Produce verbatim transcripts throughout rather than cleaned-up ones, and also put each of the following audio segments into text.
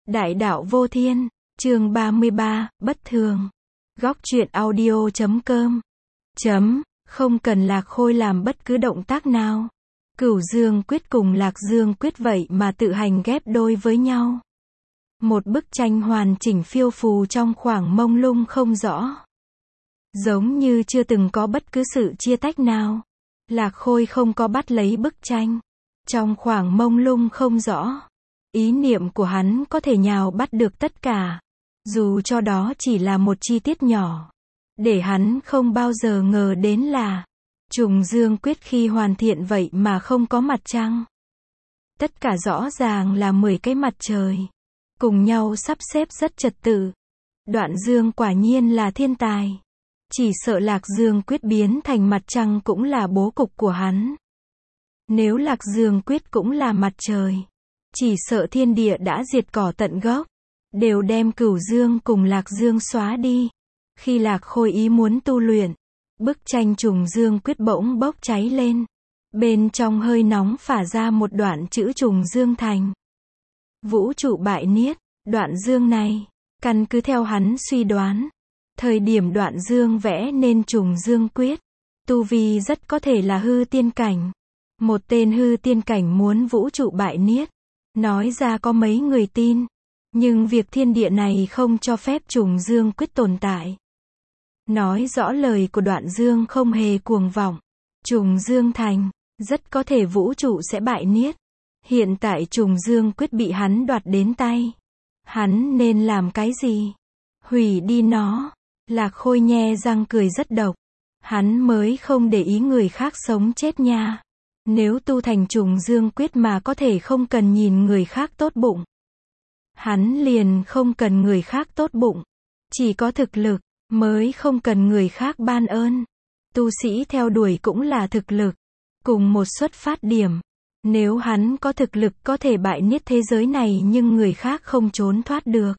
Đại đạo vô thiên, chương ba mươi ba, bất thường. Góc truyện audio chấm com. Chấm, không cần Lạc Khôi làm bất cứ động tác nào. Cửu Dương Quyết cùng Lạc Dương Quyết vậy mà tự hành ghép đôi với nhau. Một bức tranh hoàn chỉnh phiêu phù trong khoảng mông lung không rõ. Giống như chưa từng có bất cứ sự chia tách nào. Lạc Khôi không có bắt lấy bức tranh. Trong khoảng mông lung không rõ. Ý niệm của hắn có thể nhào bắt được tất cả. Dù cho đó chỉ là một chi tiết nhỏ. Để hắn không bao giờ ngờ đến là Trùng Dương Quyết khi hoàn thiện vậy mà không có mặt trăng. Tất cả rõ ràng là mười cái mặt trời. Cùng nhau sắp xếp rất trật tự. Đoạn Dương quả nhiên là thiên tài. Chỉ sợ Lạc Dương Quyết biến thành mặt trăng cũng là bố cục của hắn. Nếu Lạc Dương Quyết cũng là mặt trời, chỉ sợ thiên địa đã diệt cỏ tận gốc. Đều đem Cửu Dương cùng Lạc Dương xóa đi. Khi Lạc Khôi ý muốn tu luyện, bức tranh Trùng Dương Quyết bỗng bốc cháy lên. Bên trong hơi nóng phả ra một đoạn chữ Trùng Dương thành. Vũ trụ bại niết, đoạn Dương này, căn cứ theo hắn suy đoán. Thời điểm đoạn Dương vẽ nên Trùng Dương Quyết, tu vi rất có thể là hư tiên cảnh. Một tên hư tiên cảnh muốn vũ trụ bại niết. Nói ra có mấy người tin. Nhưng việc thiên địa này không cho phép Trùng Dương Quyết tồn tại. Nói rõ lời của đoạn Dương không hề cuồng vọng. Trùng Dương thành, rất có thể vũ trụ sẽ bại niết. Hiện tại Trùng Dương Quyết bị hắn đoạt đến tay. Hắn nên làm cái gì? Hủy đi nó. Lạc Khôi nhe răng cười rất độc. Hắn mới không để ý người khác sống chết nha. Nếu tu thành Trùng Dương Quyết mà có thể không cần nhìn người khác tốt bụng. Hắn liền không cần người khác tốt bụng. Chỉ có thực lực, mới không cần người khác ban ơn. Tu sĩ theo đuổi cũng là thực lực. Cùng một xuất phát điểm. Nếu hắn có thực lực có thể bại niết thế giới này nhưng người khác không trốn thoát được.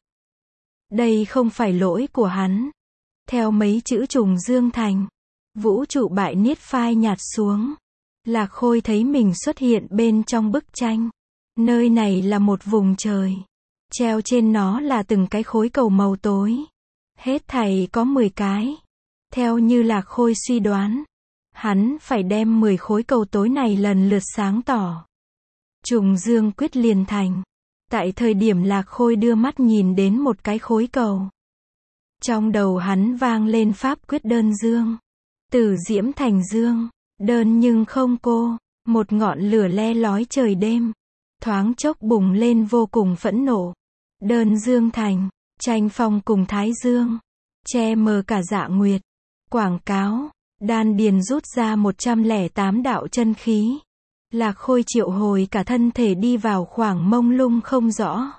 Đây không phải lỗi của hắn. Theo mấy chữ Trùng Dương thành, vũ trụ bại niết phai nhạt xuống. Lạc Khôi thấy mình xuất hiện bên trong bức tranh. Nơi này là một vùng trời. Treo trên nó là từng cái khối cầu màu tối. Hết thảy có mười cái. Theo như Lạc Khôi suy đoán, hắn phải đem mười khối cầu tối này lần lượt sáng tỏ. Trùng Dương Quyết liền thành. Tại thời điểm Lạc Khôi đưa mắt nhìn đến một cái khối cầu. Trong đầu hắn vang lên pháp quyết đơn dương. Tử diễm thành dương. Đơn nhưng không cô. Một ngọn lửa le lói trời đêm. Thoáng chốc bùng lên vô cùng phẫn nộ. Đơn dương thành. Tranh phong cùng Thái Dương. Che mờ cả Dạ Nguyệt. Quảng cáo. Đan điền rút ra một trăm lẻ tám đạo chân khí. Lạc Khôi triệu hồi cả thân thể đi vào khoảng mông lung không rõ.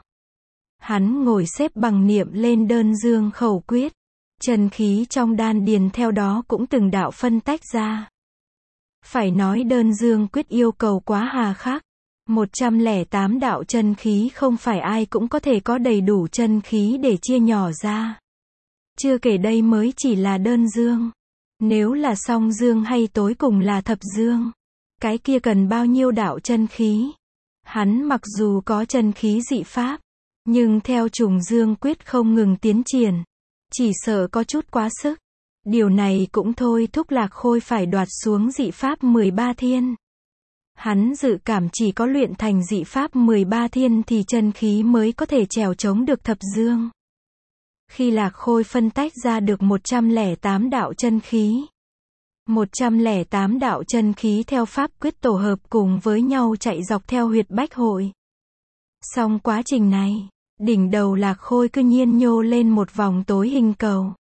Hắn ngồi xếp bằng niệm lên đơn dương khẩu quyết. Chân khí trong đan điền theo đó cũng từng đạo phân tách ra. Phải nói đơn dương quyết yêu cầu quá hà khắc. một trăm lẻ tám đạo chân khí không phải ai cũng có thể có đầy đủ chân khí để chia nhỏ ra. Chưa kể đây mới chỉ là đơn dương. Nếu là song dương hay tối cùng là thập dương. Cái kia cần bao nhiêu đạo chân khí. Hắn mặc dù có chân khí dị pháp. Nhưng theo Trùng Dương Quyết không ngừng tiến triển. Chỉ sợ có chút quá sức. Điều này cũng thôi thúc Lạc Khôi phải đoạt xuống dị pháp mười ba thiên. Hắn dự cảm chỉ có luyện thành dị pháp mười ba thiên thì chân khí mới có thể trèo chống được thập dương. Khi Lạc Khôi phân tách ra được một trăm lẻ tám đạo chân khí. một trăm lẻ tám đạo chân khí theo pháp quyết tổ hợp cùng với nhau chạy dọc theo huyệt bách hội. Xong quá trình này, đỉnh đầu Lạc Khôi cứ nhiên nhô lên một vòng tối hình cầu.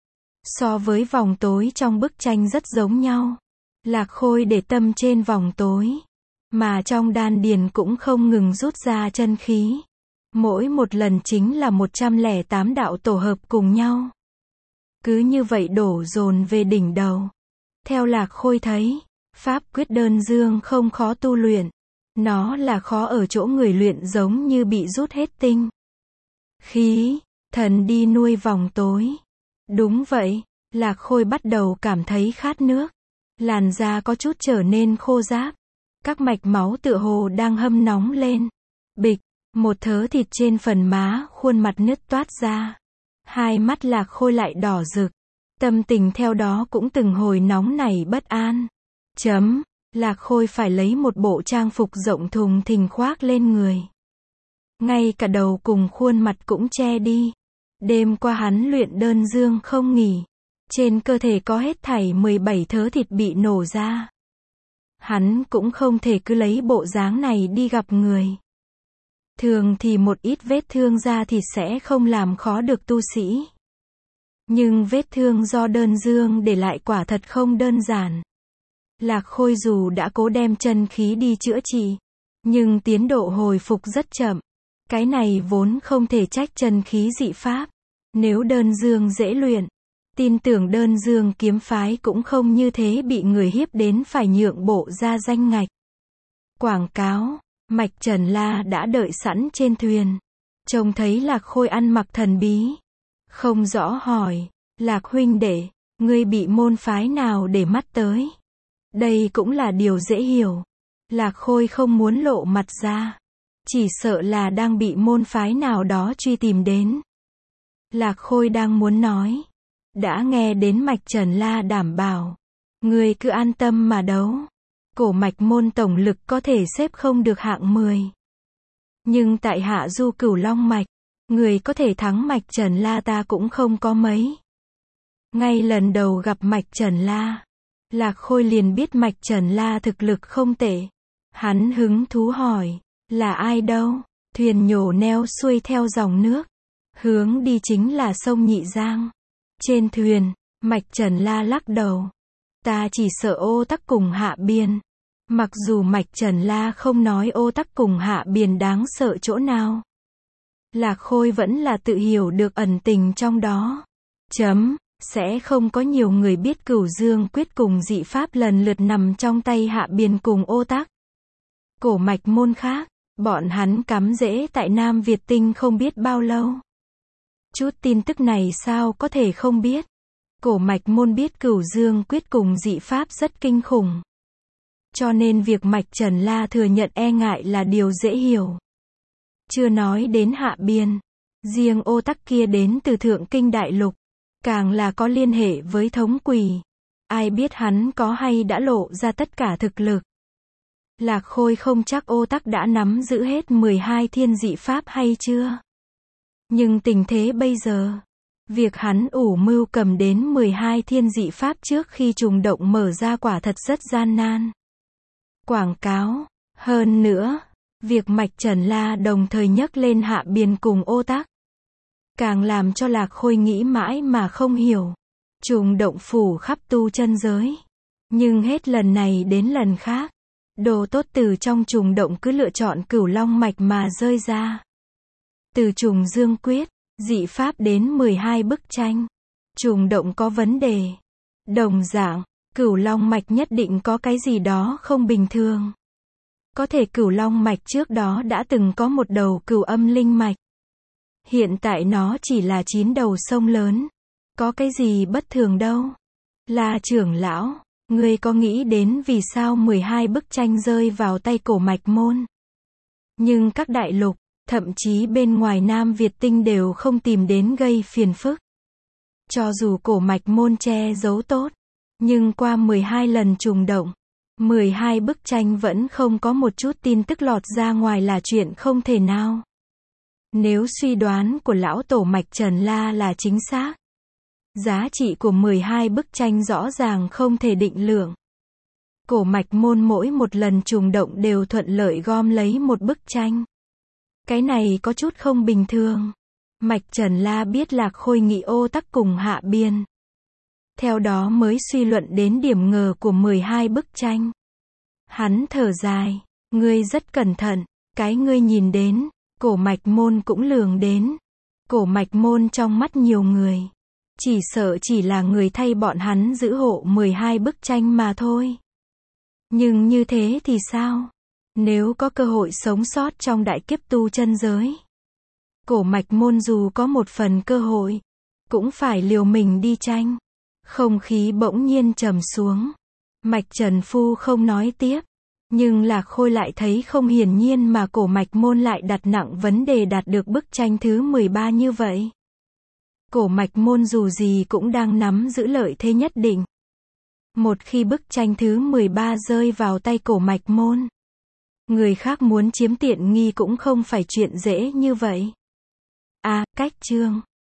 So với vòng tối trong bức tranh rất giống nhau. Lạc Khôi để tâm trên vòng tối. Mà trong đan điền cũng không ngừng rút ra chân khí. Mỗi một lần chính là một trăm lẻ tám đạo tổ hợp cùng nhau. Cứ như vậy đổ dồn về đỉnh đầu. Theo Lạc Khôi thấy, pháp quyết đơn dương không khó tu luyện. Nó là khó ở chỗ người luyện giống như bị rút hết tinh khí, thần đi nuôi vòng tối. Đúng vậy, Lạc Khôi bắt đầu cảm thấy khát nước. Làn da có chút trở nên khô ráp. Các mạch máu tựa hồ đang hâm nóng lên. Bịch, Một thớ thịt trên phần má, khuôn mặt nứt toát ra. Hai mắt Lạc Khôi lại đỏ rực. Tâm tình theo đó cũng từng hồi nóng nảy bất an. Chấm. Lạc Khôi phải lấy một bộ trang phục rộng thùng thình khoác lên người. Ngay cả đầu cùng khuôn mặt cũng che đi. Đêm qua hắn luyện đơn dương không nghỉ. Trên cơ thể có hết thảy mười bảy thớ thịt bị nổ ra. Hắn cũng không thể cứ lấy bộ dáng này đi gặp người. Thường thì một ít vết thương da thịt sẽ không làm khó được tu sĩ. Nhưng vết thương do đơn dương để lại quả thật không đơn giản. Lạc Khôi dù đã cố đem chân khí đi chữa trị, nhưng tiến độ hồi phục rất chậm. Cái này vốn không thể trách chân khí dị pháp. Nếu đơn dương dễ luyện, tin tưởng đơn dương kiếm phái cũng không như thế bị người hiếp đến phải nhượng bộ ra danh ngạch. Quảng cáo, Mạch Trần La đã đợi sẵn trên thuyền. Trông thấy Lạc Khôi ăn mặc thần bí. Không rõ hỏi, Lạc huynh đệ, ngươi bị môn phái nào để mắt tới? Đây cũng là điều dễ hiểu. Lạc Khôi không muốn lộ mặt ra. Chỉ sợ là đang bị môn phái nào đó truy tìm đến. Lạc Khôi đang muốn nói. Đã nghe đến Mạch Trần La đảm bảo. Ngươi cứ an tâm mà đấu. Cổ mạch môn tổng lực có thể xếp không được hạng mười. Nhưng tại hạ du Cửu Long mạch, người có thể thắng Mạch Trần La ta cũng không có mấy. Ngay lần đầu gặp Mạch Trần La, Lạc Khôi liền biết Mạch Trần La thực lực không tệ. Hắn hứng thú hỏi, là ai đâu? Thuyền nhổ neo xuôi theo dòng nước. Hướng đi chính là sông Nhị Giang. Trên thuyền, Mạch Trần La lắc đầu. Ta chỉ sợ Ô Tắc cùng Hạ Biên. Mặc dù Mạch Trần La không nói Ô Tắc cùng Hạ Biên đáng sợ chỗ nào. Lạc Khôi vẫn là tự hiểu được ẩn tình trong đó. Chấm, sẽ không có nhiều người biết Cửu Dương Quyết cùng dị pháp lần lượt nằm trong tay Hạ Biên cùng Ô Tắc. Cổ mạch môn khác, bọn hắn cắm rễ tại Nam Việt Tinh không biết bao lâu. Chút tin tức này sao có thể không biết. Cổ mạch môn biết Cửu Dương Quyết cùng dị pháp rất kinh khủng. Cho nên việc Mạch Trần La thừa nhận e ngại là điều dễ hiểu. Chưa nói đến Hạ Biên. Riêng Ô Tắc kia đến từ Thượng Kinh Đại Lục. Càng là có liên hệ với thống quỷ. Ai biết hắn có hay đã lộ ra tất cả thực lực. Lạc Khôi không chắc Ô Tắc đã nắm giữ hết mười hai thiên dị pháp hay chưa. Nhưng tình thế bây giờ, việc hắn ủ mưu cầm đến mười hai thiên dị pháp trước khi trùng động mở ra quả thật rất gian nan. Quảng cáo, hơn nữa, việc Mạch Trần La đồng thời nhắc lên Hạ Biên cùng Ô Tắc, càng làm cho Lạc Khôi nghĩ mãi mà không hiểu. Trùng động phủ khắp tu chân giới. Nhưng hết lần này đến lần khác, đồ tốt từ trong trùng động cứ lựa chọn Cửu Long mạch mà rơi ra. Từ Trùng Dương Quyết, dị pháp đến mười hai bức tranh. Trùng động có vấn đề. Đồng dạng, Cửu Long mạch nhất định có cái gì đó không bình thường. Có thể Cửu Long mạch trước đó đã từng có một đầu Cửu Âm Linh mạch. Hiện tại nó chỉ là chín đầu sông lớn. Có cái gì bất thường đâu. Là trưởng lão, ngươi có nghĩ đến vì sao mười hai bức tranh rơi vào tay cổ mạch môn? Nhưng các đại lục, thậm chí bên ngoài Nam Việt Tinh đều không tìm đến gây phiền phức. Cho dù cổ mạch môn che giấu tốt, nhưng qua mười hai lần trùng động, mười hai bức tranh vẫn không có một chút tin tức lọt ra ngoài là chuyện không thể nào. Nếu suy đoán của lão tổ Mạch Trần La là chính xác, giá trị của mười hai bức tranh rõ ràng không thể định lượng. Cổ mạch môn mỗi một lần trùng động đều thuận lợi gom lấy một bức tranh. Cái này có chút không bình thường. Mạch Trần La biết Lạc Khôi nghĩ Ô Tắc cùng Hạ Biên. Theo đó mới suy luận đến điểm ngờ của mười hai bức tranh. Hắn thở dài, ngươi rất cẩn thận, cái ngươi nhìn đến, cổ mạch môn cũng lường đến. Cổ mạch môn trong mắt nhiều người, chỉ sợ chỉ là người thay bọn hắn giữ hộ mười hai bức tranh mà thôi. Nhưng như thế thì sao? Nếu có cơ hội sống sót trong đại kiếp tu chân giới, cổ mạch môn dù có một phần cơ hội, cũng phải liều mình đi tranh. Không khí bỗng nhiên trầm xuống. Mạch Trần Phu không nói tiếp, Nhưng Lạc Khôi lại thấy không hiển nhiên mà Cổ Mạch Môn lại đặt nặng vấn đề đạt được bức tranh thứ mười ba như vậy. Cổ Mạch Môn dù gì cũng đang nắm giữ lợi thế nhất định. Một khi bức tranh thứ mười ba rơi vào tay Cổ Mạch Môn, người khác muốn chiếm tiện nghi cũng không phải chuyện dễ như vậy. À, cách chương